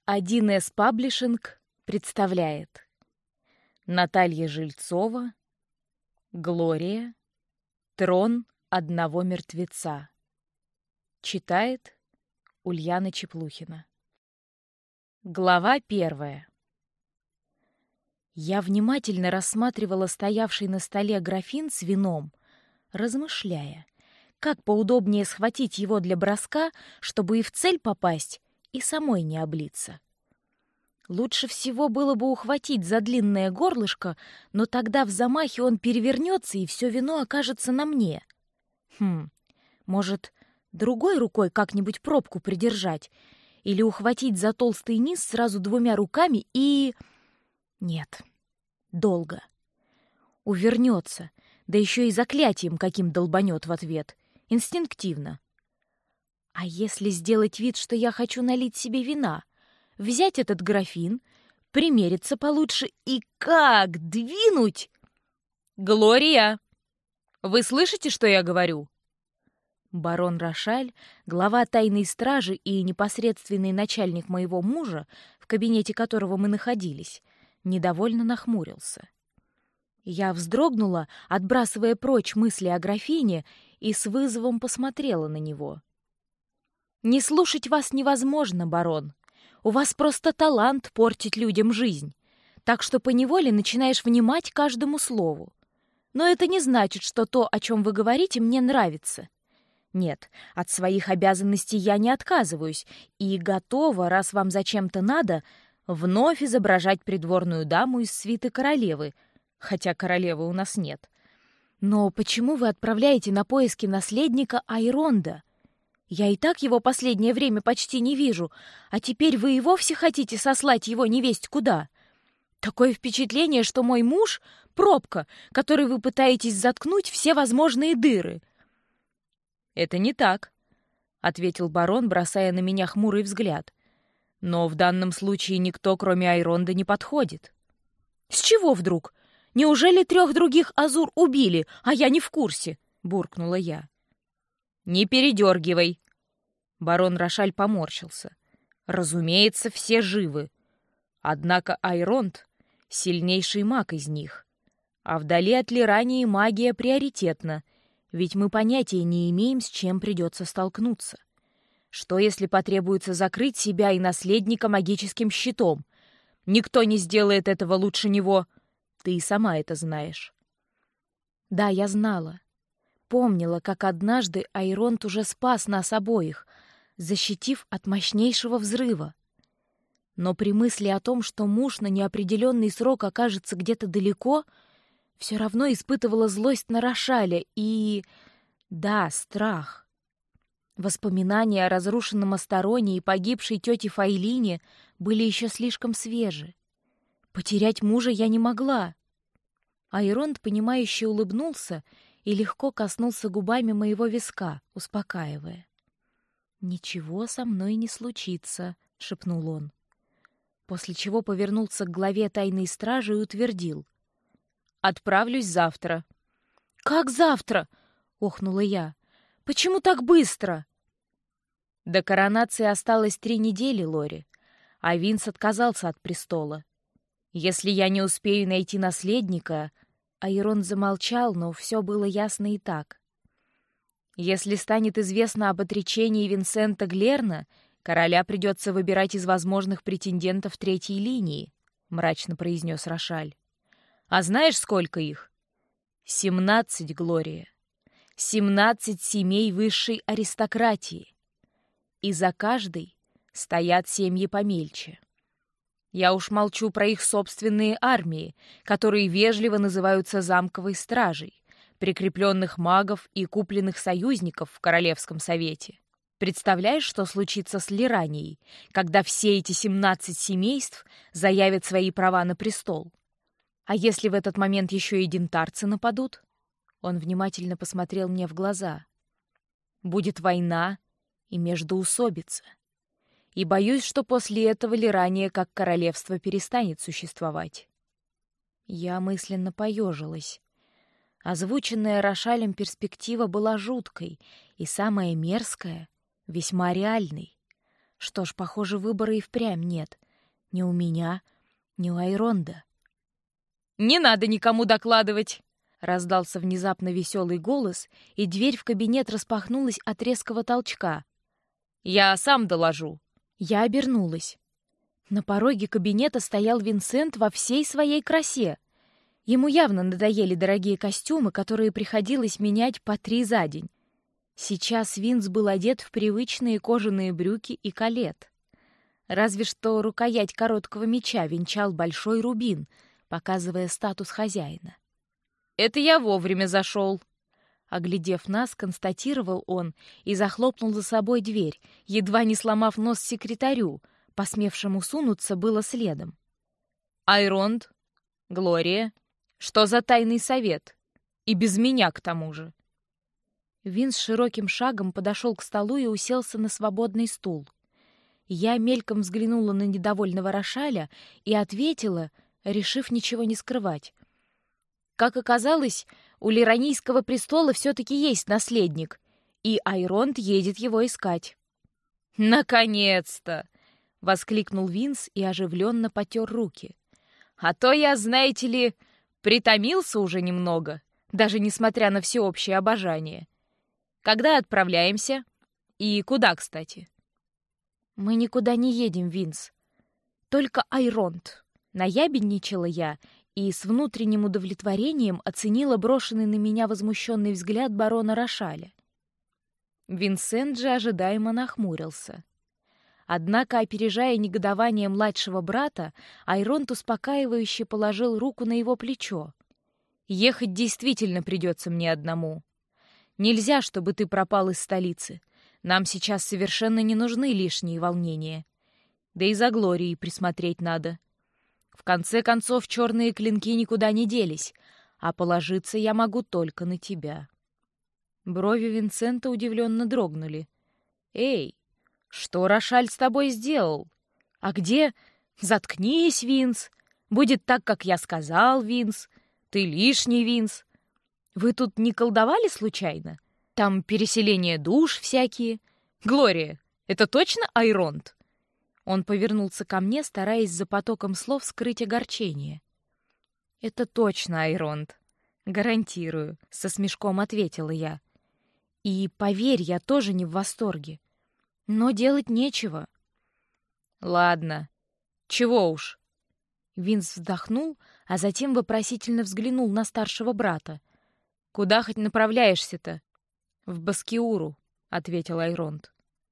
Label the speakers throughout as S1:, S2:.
S1: 1С Паблишинг представляет Наталья Жильцова, Глория, Трон одного мертвеца. Читает Ульяна Чеплухина. Глава 1. Я внимательно рассматривала стоявший на столе графин с вином, размышляя, как поудобнее схватить его для броска, чтобы и в цель попасть, и самой не облиться. Лучше всего было бы ухватить за длинное горлышко, но тогда в замахе он перевернется, и все вино окажется на мне. Может, другой рукой как-нибудь пробку придержать? Или ухватить за толстый низ сразу двумя руками и... Нет, долго. Увернется, да еще и заклятием каким долбанет в ответ. Инстинктивно. А если сделать вид, что я хочу налить себе вина, взять этот графин, примериться получше и как двинуть? «Глория! Вы слышите, что я говорю?» Барон Рошаль, глава тайной стражи и непосредственный начальник моего мужа, в кабинете которого мы находились, недовольно нахмурился. Я вздрогнула, отбрасывая прочь мысли о графине, и с вызовом посмотрела на него. «Не слушать вас невозможно, барон. У вас просто талант портить людям жизнь, так что поневоле начинаешь внимать каждому слову. Но это не значит, что то, о чем вы говорите, мне нравится. Нет, от своих обязанностей я не отказываюсь и готова, раз вам зачем-то надо, вновь изображать придворную даму из свиты королевы, хотя королевы у нас нет. Но почему вы отправляете на поиски наследника Айронда? Я и так его последнее время почти не вижу, а теперь вы и вовсе хотите сослать его невесть куда? Такое впечатление, что мой муж — пробка, которой вы пытаетесь заткнуть все возможные дыры». «Это не так», — ответил барон, бросая на меня хмурый взгляд. «Но в данном случае никто, кроме Айронда, не подходит». «С чего вдруг? Неужели 3 других Азур убили, а я не в курсе?» — буркнула я. «Не передергивай!» Барон Рошаль поморщился. «Разумеется, все живы. Однако Айронд — сильнейший маг из них. А вдали от Лирании магия приоритетна, ведь мы понятия не имеем, с чем придется столкнуться. Что, если потребуется закрыть себя и наследника магическим щитом? Никто не сделает этого лучше него. Ты и сама это знаешь». Да, я знала. Помнила, как однажды Айронд уже спас нас обоих, защитив от мощнейшего взрыва. Но при мысли о том, что муж на неопределенный срок окажется где-то далеко, все равно испытывала злость на Рошаля и... да, страх. Воспоминания о разрушенном Астароне и погибшей тете Фаэлине были еще слишком свежи. Потерять мужа я не могла. Айронд, понимающе улыбнулся и легко коснулся губами моего виска, успокаивая. «Ничего со мной не случится», — шепнул он. После чего повернулся к главе тайной стражи и утвердил. «Отправлюсь завтра». «Как завтра?» — охнула я. «Почему так быстро?» До коронации осталось 3 недели, Лори, а Винс отказался от престола. Если я не успею найти наследника... Айронд замолчал, но все было ясно и так. Если станет известно об отречении Винсента Глерна, короля придется выбирать из возможных претендентов 3-й линии, мрачно произнес Рошаль. А знаешь, сколько их? 17, Глория. 17 семей высшей аристократии. И за каждой стоят семьи помельче. Я уж молчу про их собственные армии, которые вежливо называются замковой стражей, прикрепленных магов и купленных союзников в Королевском совете. Представляешь, что случится с Лиранией, когда все эти 17 семейств заявят свои права на престол? А если в этот момент еще и дентарцы нападут? Он внимательно посмотрел мне в глаза. Будет война и междоусобица. И боюсь, что после этого Лирания как королевство перестанет существовать. Я мысленно поежилась. Озвученная Рошалем перспектива была жуткой и, самое мерзкое, весьма реальной. Что ж, похоже, выбора и впрямь нет. Ни у меня, ни у Айронда.
S2: «Не надо никому докладывать!» Раздался внезапно веселый голос, и дверь в кабинет распахнулась от резкого толчка. «Я сам доложу».
S1: Я обернулась. На пороге кабинета стоял Винсент во всей своей красе. Ему явно надоели дорогие костюмы, которые приходилось менять по 3 за день. Сейчас Винс был одет в привычные кожаные брюки и калет. Разве что рукоять короткого меча венчал большой рубин, показывая статус хозяина.
S2: «Это я вовремя зашел»,
S1: — оглядев нас, констатировал он и захлопнул за собой дверь, едва не сломав нос секретарю, посмевшему сунуться было следом.
S2: «Айронд? Глория? Что за тайный совет? И без меня, к тому же».
S1: Винс широким шагом подошел к столу и уселся на свободный стул. Я мельком взглянула на недовольного Рошаля и ответила, решив ничего не скрывать. Как оказалось, у Лиранийского престола все-таки есть наследник, и Айронд едет его искать.
S2: «Наконец-то!» — воскликнул Винс и оживленно потер руки. «А то я, знаете ли, притомился уже немного, даже несмотря на всеобщее обожание. Когда отправляемся? И куда, кстати?»
S1: «Мы никуда не едем, Винс. Только Айронд», — наябедничала я и с внутренним удовлетворением оценила брошенный на меня возмущенный взгляд барона Рошаля. Винсент же ожидаемо нахмурился. Однако, опережая негодование младшего брата, Айронд успокаивающе положил руку на его плечо.
S2: «Ехать действительно придется мне одному. Нельзя, чтобы ты пропал из столицы. Нам сейчас совершенно не нужны лишние волнения. Да и за Глорией присмотреть надо. В конце концов, черные клинки никуда не делись, а положиться я могу только на тебя». Брови Винсента удивленно дрогнули. «Эй, что Рошаль с тобой сделал? А где? Заткнись, Винс. Будет так, как я сказал, Винс. Ты лишний, Винс. Вы тут не колдовали случайно? Там переселение душ всякие. Глория, это точно Айронд?» Он повернулся ко мне, стараясь за потоком слов скрыть огорчение. «Это точно Айронд. Гарантирую», — со смешком ответила я. «И, поверь, я тоже не в восторге. Но делать нечего». «Ладно. Чего уж?» Винс вздохнул, а затем вопросительно взглянул на старшего брата. «Куда хоть направляешься-то?» «В Баскиуру», — ответил Айронд.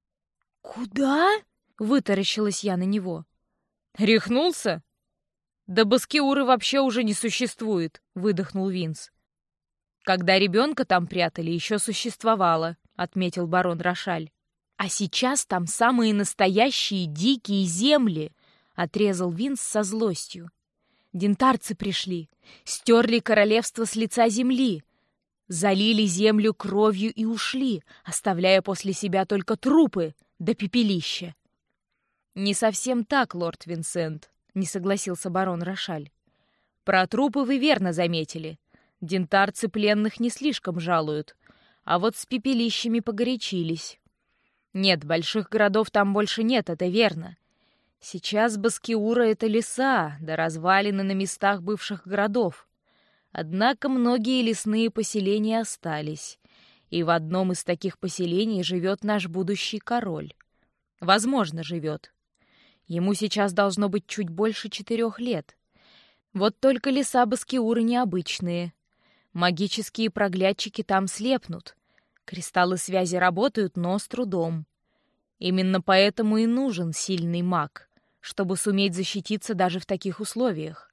S2: «Куда?» — вытаращилась я на него. «Рехнулся? Да Баскиуры вообще уже не существует», — выдохнул Винс. «Когда ребенка там прятали, еще существовало», — отметил барон Рошаль. «А сейчас там самые настоящие дикие земли», — отрезал Винс со злостью. «Дентарцы пришли, стерли королевство с лица земли, залили землю кровью и ушли, оставляя после себя только трупы да пепелища». «Не совсем так, лорд Винсент», — не согласился барон Рошаль. «Про трупы вы верно заметили. Дентарцы пленных не слишком жалуют, а вот с пепелищами погорячились. Нет, больших городов там больше нет, это верно. Сейчас Баскиура — это леса, да развалины на местах бывших городов. Однако многие лесные поселения остались, и в одном из таких поселений живет наш будущий король. Возможно, живет. Ему сейчас должно быть чуть больше 4 лет. Вот только леса Баскиуры необычные. Магические проглядчики там слепнут. Кристаллы связи работают, но с трудом. Именно поэтому и нужен сильный маг, чтобы суметь защититься даже в таких условиях.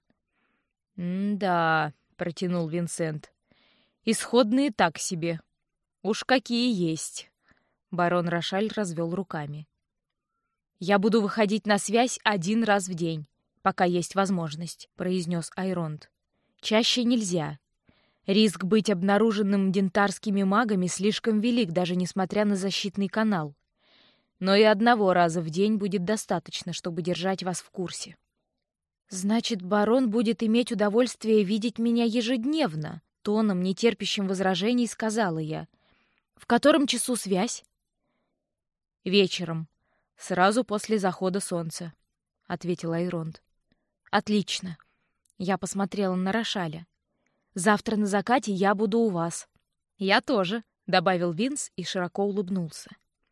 S2: «Да», — протянул Винсент, — «исходные так себе. Уж какие есть». Барон Рошаль развел руками. «Я буду выходить на связь 1 раз в день, пока есть возможность», — произнес Айронд. «Чаще нельзя. Риск быть обнаруженным дентарскими магами слишком велик, даже несмотря на защитный канал. Но и 1 раза в день будет достаточно, чтобы держать вас в курсе». «Значит, барон будет иметь удовольствие видеть меня ежедневно», — тоном, нетерпящим возражений, сказала я. «В котором часу связь?» «Вечером. «Сразу после захода солнца», — ответил Айронт. «Отлично». Я посмотрела на Рошаля. «Завтра на закате я буду у вас». «Я тоже», — добавил Винс и широко улыбнулся.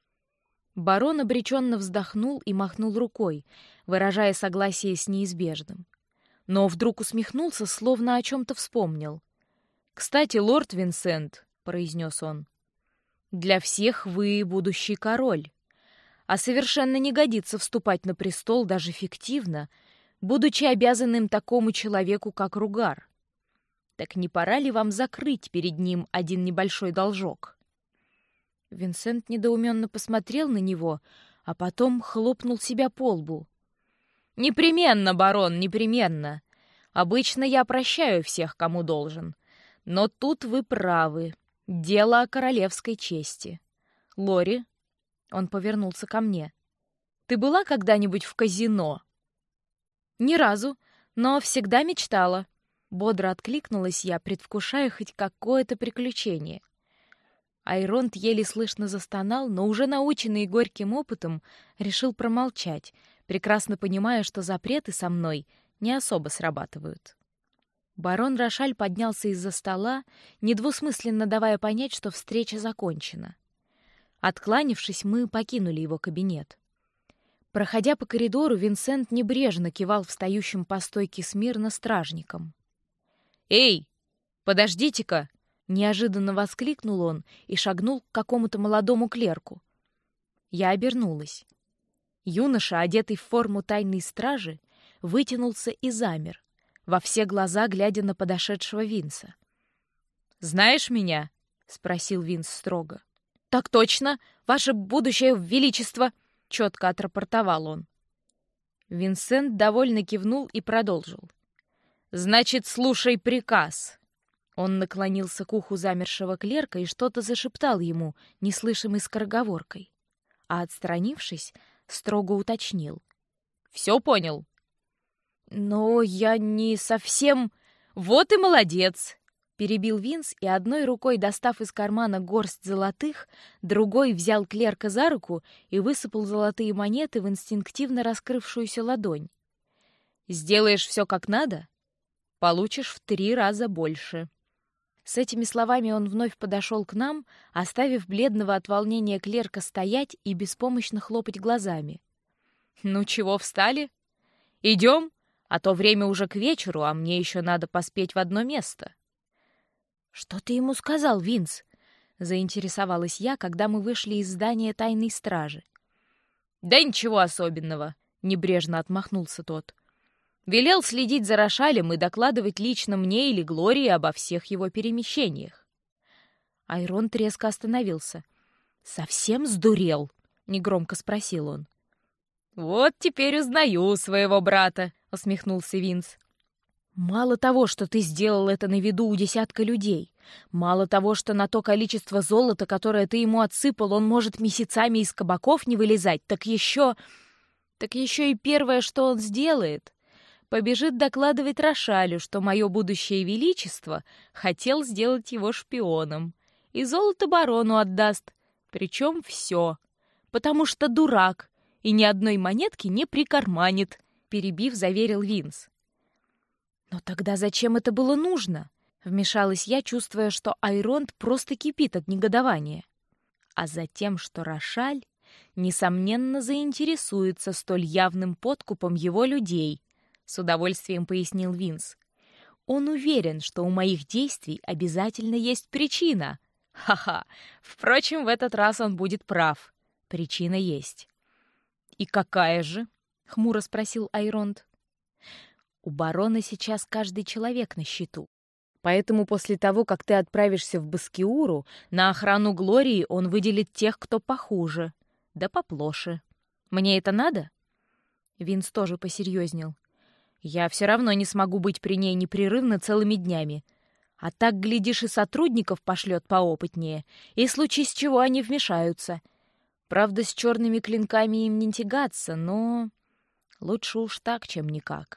S2: Барон обреченно вздохнул и махнул рукой, выражая согласие с неизбежным. Но вдруг усмехнулся, словно о чем-то вспомнил. «Кстати, лорд Винсент», — произнес он, — «для всех вы будущий король, а совершенно не годится вступать на престол даже фиктивно, будучи обязанным такому человеку, как Ругар. Так не пора ли вам закрыть перед ним один небольшой должок?» Винсент недоуменно посмотрел на него, а потом хлопнул себя по лбу. «Непременно, барон, непременно. Обычно я прощаю всех, кому должен. Но тут вы правы. Дело о королевской чести. Лори, он повернулся ко мне. Ты была когда-нибудь в казино? Ни разу, но всегда мечтала. Бодро откликнулась я, предвкушая хоть какое-то приключение. Айронт еле слышно застонал, но уже наученный горьким опытом решил промолчать, прекрасно понимая, что запреты со мной не особо срабатывают. Барон Рошаль поднялся из-за стола, недвусмысленно давая понять, что встреча закончена. Откланившись, мы покинули его кабинет. Проходя по коридору, Винсент небрежно кивал встающим по стойке смирно стражникам. «Эй, подождите-ка!» — неожиданно воскликнул он и шагнул к какому-то молодому клерку. Я обернулась. Юноша, одетый в форму тайной стражи, вытянулся и замер, во все глаза глядя на подошедшего Винса. «Знаешь меня?» — спросил Винс строго. «Так точно, ваше будущее величество!» — четко отрапортовал он. Винсент довольно кивнул и продолжил. «Значит, слушай приказ!» Он наклонился к уху замершего клерка и что-то зашептал ему, неслышимой скороговоркой. А отстранившись, строго уточнил. «Все понял?» «Но я не совсем...» «Вот и молодец!» — перебил Винс и, одной рукой достав из кармана горсть золотых, другой взял клерка за руку и высыпал золотые монеты в инстинктивно раскрывшуюся ладонь. «Сделаешь все как надо, получишь в 3 раза больше». С этими словами он вновь подошел к нам, оставив бледного от волнения клерка стоять и беспомощно хлопать глазами. «Ну чего встали? Идем, а то время уже к вечеру, а мне еще надо поспеть в одно место». «Что ты ему сказал, Винс?» — заинтересовалась я, когда мы вышли из здания тайной стражи. «Да ничего особенного», — небрежно отмахнулся тот. «Велел следить за Рошалем и докладывать лично мне или Глории обо всех его перемещениях». Айронт резко остановился. «Совсем сдурел?» — негромко спросил он. «Вот теперь узнаю своего брата», — усмехнулся Винс. «Мало того, что ты сделал это на виду у десятка людей, мало того, что на то количество золота, которое ты ему отсыпал, он может месяцами из кабаков не вылезать, так еще и первое, что он сделает, побежит докладывать Рошалю, что мое будущее величество хотел сделать его шпионом, и золото барону отдаст, причем все, потому что дурак и ни одной монетки не прикарманит», — перебив, заверил Винс. «Но тогда зачем это было нужно?» — вмешалась я, чувствуя, что Айронт просто кипит от негодования. «А затем, что Рошаль, несомненно, заинтересуется столь явным подкупом его людей», — с удовольствием пояснил Винс. «Он уверен, что у моих действий обязательно есть причина. Ха-ха! Впрочем, в этот раз он будет прав. Причина есть». «И какая же?» — хмуро спросил Айронт. «У барона сейчас каждый человек на счету. Поэтому после того, как ты отправишься в Баскиуру, на охрану Глории он выделит тех, кто похуже, да поплоше. Мне это надо?» Винс тоже посерьезнел. «Я все равно не смогу быть при ней непрерывно целыми днями. А так, глядишь, и сотрудников пошлет поопытнее, и случись чего они вмешаются. Правда, с черными клинками им не тягаться, но лучше уж так, чем никак».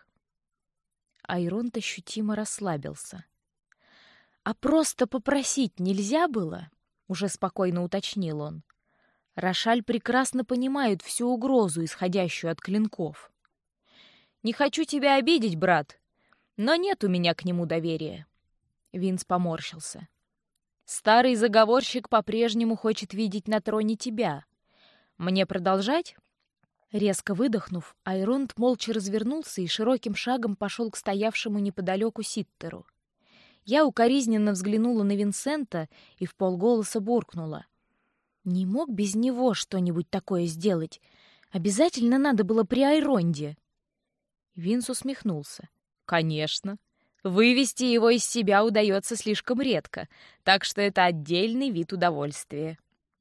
S2: Айронт ощутимо расслабился. «А просто попросить нельзя было?» — уже спокойно уточнил он. Рошаль прекрасно понимает всю угрозу, исходящую от клинков. «Не хочу тебя обидеть, брат, но нет у меня к нему доверия». Винс поморщился. «Старый заговорщик по-прежнему хочет видеть на троне тебя. Мне продолжать?» Резко выдохнув, Айронт молча развернулся и широким шагом пошел к стоявшему неподалеку Ситтеру. Я укоризненно взглянула на Винсента и вполголоса буркнула: «Не мог без него что-нибудь такое сделать? Обязательно надо было при Айронде». Винс усмехнулся. «Конечно. Вывести его из себя удается слишком редко, так что это отдельный вид удовольствия».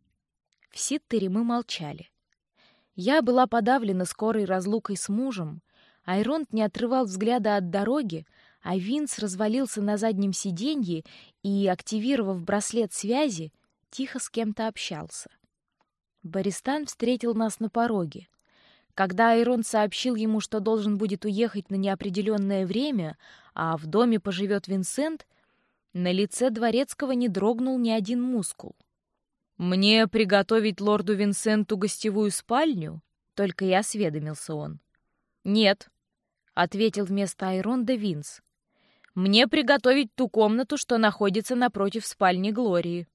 S2: В Ситтере мы молчали. Я была подавлена скорой разлукой с мужем, Айронт не отрывал взгляда от дороги, а Винс развалился на заднем сиденье и, активировав браслет связи, тихо с кем-то общался. Бористан встретил нас на пороге. Когда Айронт сообщил ему, что должен будет уехать на неопределенное время, а в доме поживет Винсент, на лице дворецкого не дрогнул ни один мускул. «Мне приготовить лорду Винсенту гостевую спальню?» — только и осведомился он. «Нет», — ответил вместо Айронда Винс. «Мне приготовить ту комнату, что находится напротив спальни Глории».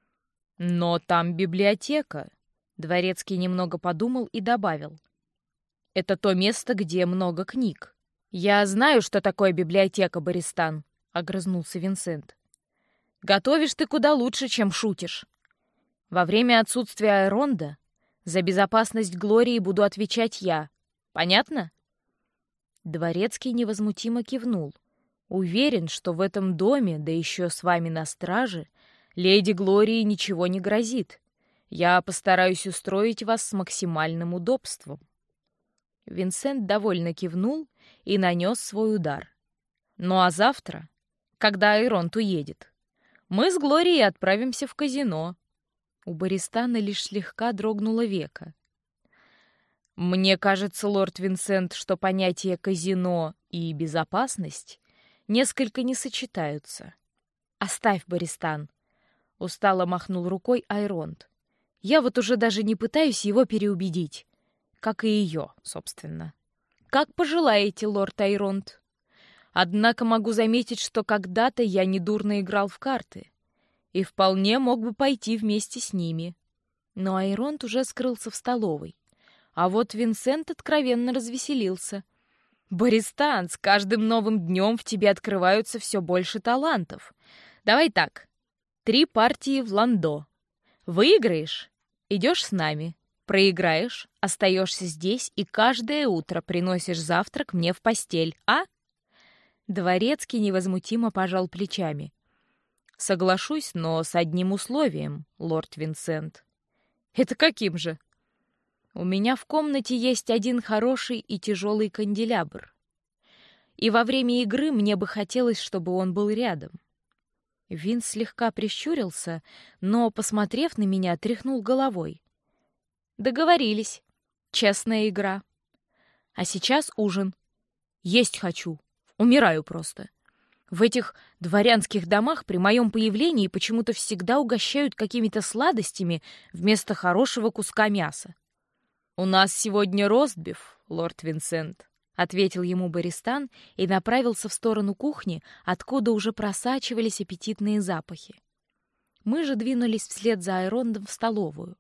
S2: «Но там библиотека», — дворецкий немного подумал и добавил. «Это то место, где много книг». «Я знаю, что такое библиотека, Бористан», — огрызнулся Винсент. «Готовишь ты куда лучше, чем шутишь. Во время отсутствия Айронда за безопасность Глории буду отвечать я. Понятно?» Дворецкий невозмутимо кивнул. «Уверен, что в этом доме, да еще с вами на страже, леди Глории ничего не грозит. Я постараюсь устроить вас с максимальным удобством». Винсент довольно кивнул и нанес свой удар. «Ну а завтра, когда Айронт уедет, мы с Глорией отправимся в казино». У Бористана лишь слегка дрогнуло веко. «Мне кажется, лорд Винсент, что понятия казино и безопасность несколько не сочетаются». «Оставь, Бористан», — устало махнул рукой Айронт. «Я вот уже даже не пытаюсь его переубедить, как и ее, собственно». «Как пожелаете, лорд Айронт. Однако могу заметить, что когда-то я недурно играл в карты и вполне мог бы пойти вместе с ними». Но Айронт уже скрылся в столовой. А вот Винсент откровенно развеселился. «Бористан, с каждым новым днем в тебе открываются все больше талантов. Давай так, 3 партии в ландо. Выиграешь — идешь с нами. Проиграешь — остаешься здесь и каждое утро приносишь завтрак мне в постель, а?» Дворецкий невозмутимо пожал плечами. «Соглашусь, но с одним условием, лорд Винсент». «Это каким же?» «У меня в комнате есть один хороший и тяжелый канделябр. И во время игры мне бы хотелось, чтобы он был рядом». Винс слегка прищурился, но, посмотрев на меня, тряхнул головой. «Договорились. Честная игра. А сейчас ужин. Есть хочу. Умираю просто. В этих дворянских домах при моем появлении почему-то всегда угощают какими-то сладостями вместо хорошего куска мяса». «У нас сегодня ростбиф, лорд Винсент», — ответил ему Бористан и направился в сторону кухни, откуда уже просачивались аппетитные запахи. Мы же двинулись вслед за Айрондом в столовую.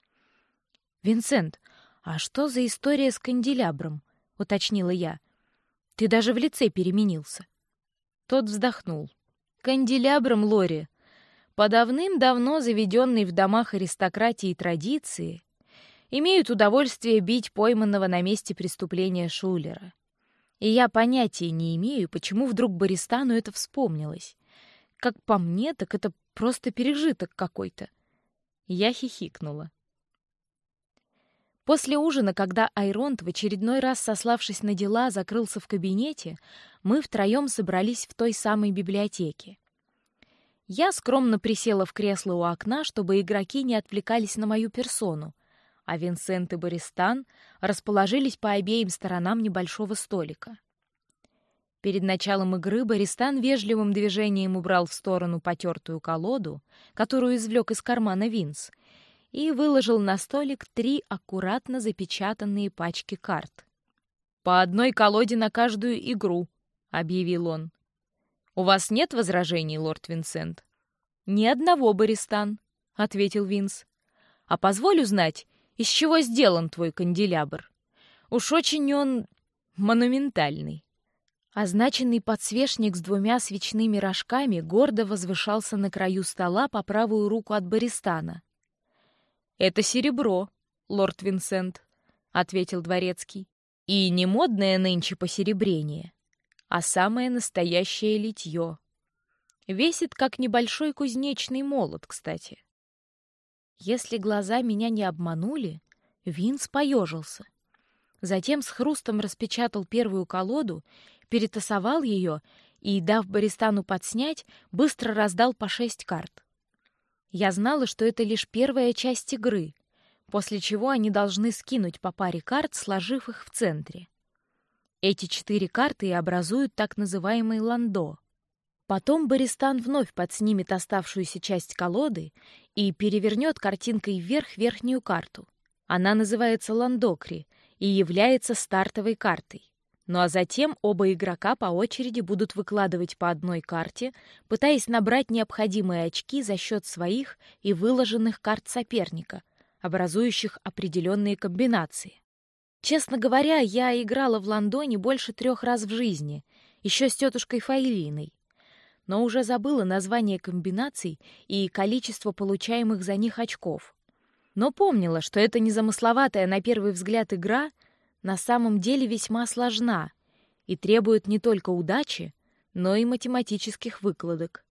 S2: «Винсент, а что за история с канделябром?» — уточнила я. «Ты даже в лице переменился». Тот вздохнул. «Канделябром, Лори, по давным-давно заведенной в домах аристократии традиции, имеют удовольствие бить пойманного на месте преступления шулера. И я понятия не имею, почему вдруг Бористану это вспомнилось. Как по мне, так это просто пережиток какой-то». Я хихикнула. После ужина, когда Айронт, в очередной раз сославшись на дела, закрылся в кабинете, мы втроем собрались в той самой библиотеке. Я скромно присела в кресло у окна, чтобы игроки не отвлекались на мою персону, а Винсент и Бористан расположились по обеим сторонам небольшого столика. Перед началом игры Бористан вежливым движением убрал в сторону потертую колоду, которую извлек из кармана Винс, и выложил на столик 3 аккуратно запечатанные пачки карт. «По одной колоде на каждую игру», — объявил он. «У вас нет возражений, лорд Винсент?» «Ни одного, Бористан», — ответил Винс. «А позволь узнать, из чего сделан твой канделябр? Уж очень он монументальный». Означенный подсвечник с 2 свечными рожками гордо возвышался на краю стола по правую руку от Бористана. «Это серебро, лорд Винсент», — ответил дворецкий. «И не модное нынче посеребрение, а самое настоящее литье. Весит, как небольшой кузнечный молот, кстати». Если глаза меня не обманули, Винс поежился. Затем с хрустом распечатал первую колоду, перетасовал ее и, дав Бористану подснять, быстро раздал по 6 карт. Я знала, что это лишь первая часть игры, после чего они должны скинуть по паре карт, сложив их в центре. Эти 4 карты и образуют так называемый ландо. Потом Бористан вновь подснимет оставшуюся часть колоды и перевернет картинкой вверх верхнюю карту. Она называется ландокри и является стартовой картой. Ну а затем оба игрока по очереди будут выкладывать по одной карте, пытаясь набрать необходимые очки за счет своих и выложенных карт соперника, образующих определенные комбинации. Честно говоря, я играла в ландо не больше 3 раз в жизни, еще с тетушкой Фаилиной, но уже забыла название комбинаций и количество получаемых за них очков. Но помнила, что эта незамысловатая на первый взгляд игра на самом деле весьма сложна и требует не только удачи, но и математических выкладок.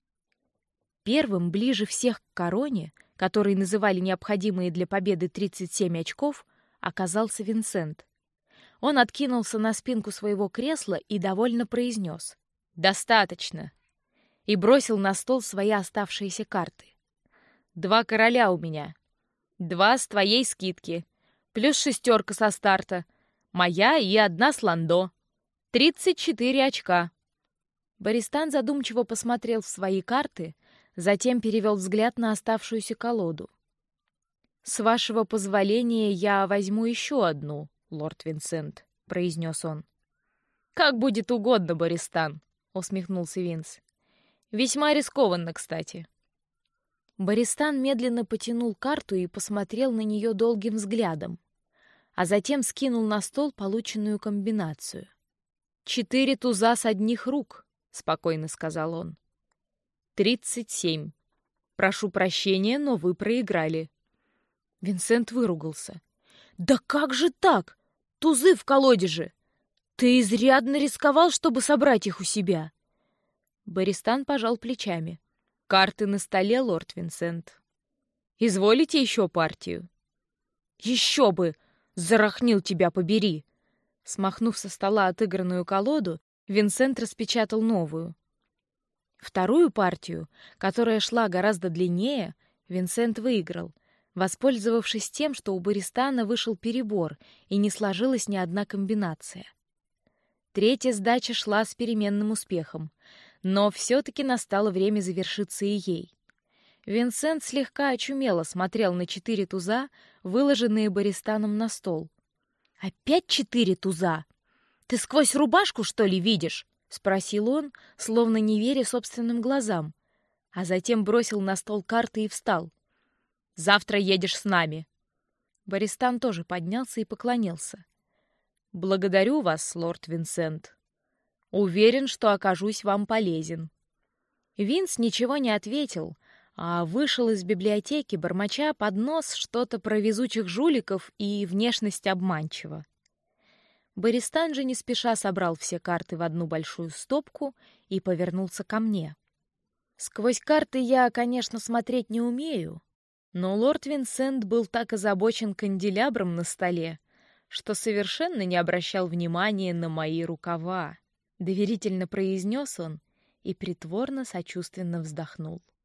S2: Первым, ближе всех к короне, который называли необходимые для победы 37 очков, оказался Винсент. Он откинулся на спинку своего кресла и довольно произнес: «Достаточно!» и бросил на стол свои оставшиеся карты. «2 короля у меня, 2 с твоей скидки, плюс 6 со старта, моя и 1 с ландо. 34 очка». Бористан задумчиво посмотрел в свои карты, затем перевел взгляд на оставшуюся колоду. «С вашего позволения я возьму еще одну, лорд Винсент», — произнес он. «Как будет угодно, Бористан», — усмехнулся Винс. «Весьма рискованно, кстати». Бористан медленно потянул карту и посмотрел на нее долгим взглядом, а затем скинул на стол полученную комбинацию. 4 туза с одних рук», — спокойно сказал он. 37. Прошу прощения, но вы проиграли». Винсент выругался. «Да как же так? Тузы в колоде же! Ты изрядно рисковал, чтобы собрать их у себя». Бористан пожал плечами. «Карты на столе, лорд Винсент. Изволите еще партию?» «Еще бы! Зарахнил тебя, побери!» Смахнув со стола отыгранную колоду, Винсент распечатал новую. Вторую партию, которая шла гораздо длиннее, Винсент выиграл, воспользовавшись тем, что у Бористана вышел перебор и не сложилась ни одна комбинация. Третья сдача шла с переменным успехом, но все-таки настало время завершиться и ей. Винсент слегка очумело смотрел на 4 туза, выложенные Бористаном на стол. «Опять 4 туза? Ты сквозь рубашку, что ли, видишь?» — спросил он, словно не веря собственным глазам, а затем бросил на стол карты и встал. «Завтра едешь с нами». Бористан тоже поднялся и поклонился. «Благодарю вас, лорд Винсент. Уверен, что окажусь вам полезен». Винс ничего не ответил, а вышел из библиотеки, бормоча под нос что-то про везучих жуликов и внешность обманчива. Бористан же не спеша собрал все карты в одну большую стопку и повернулся ко мне. Сквозь карты я, конечно, смотреть не умею, но лорд Винсент был так озабочен канделябром на столе, что совершенно не обращал внимания на мои рукава. Доверительно произнес он и притворно сочувственно вздохнул.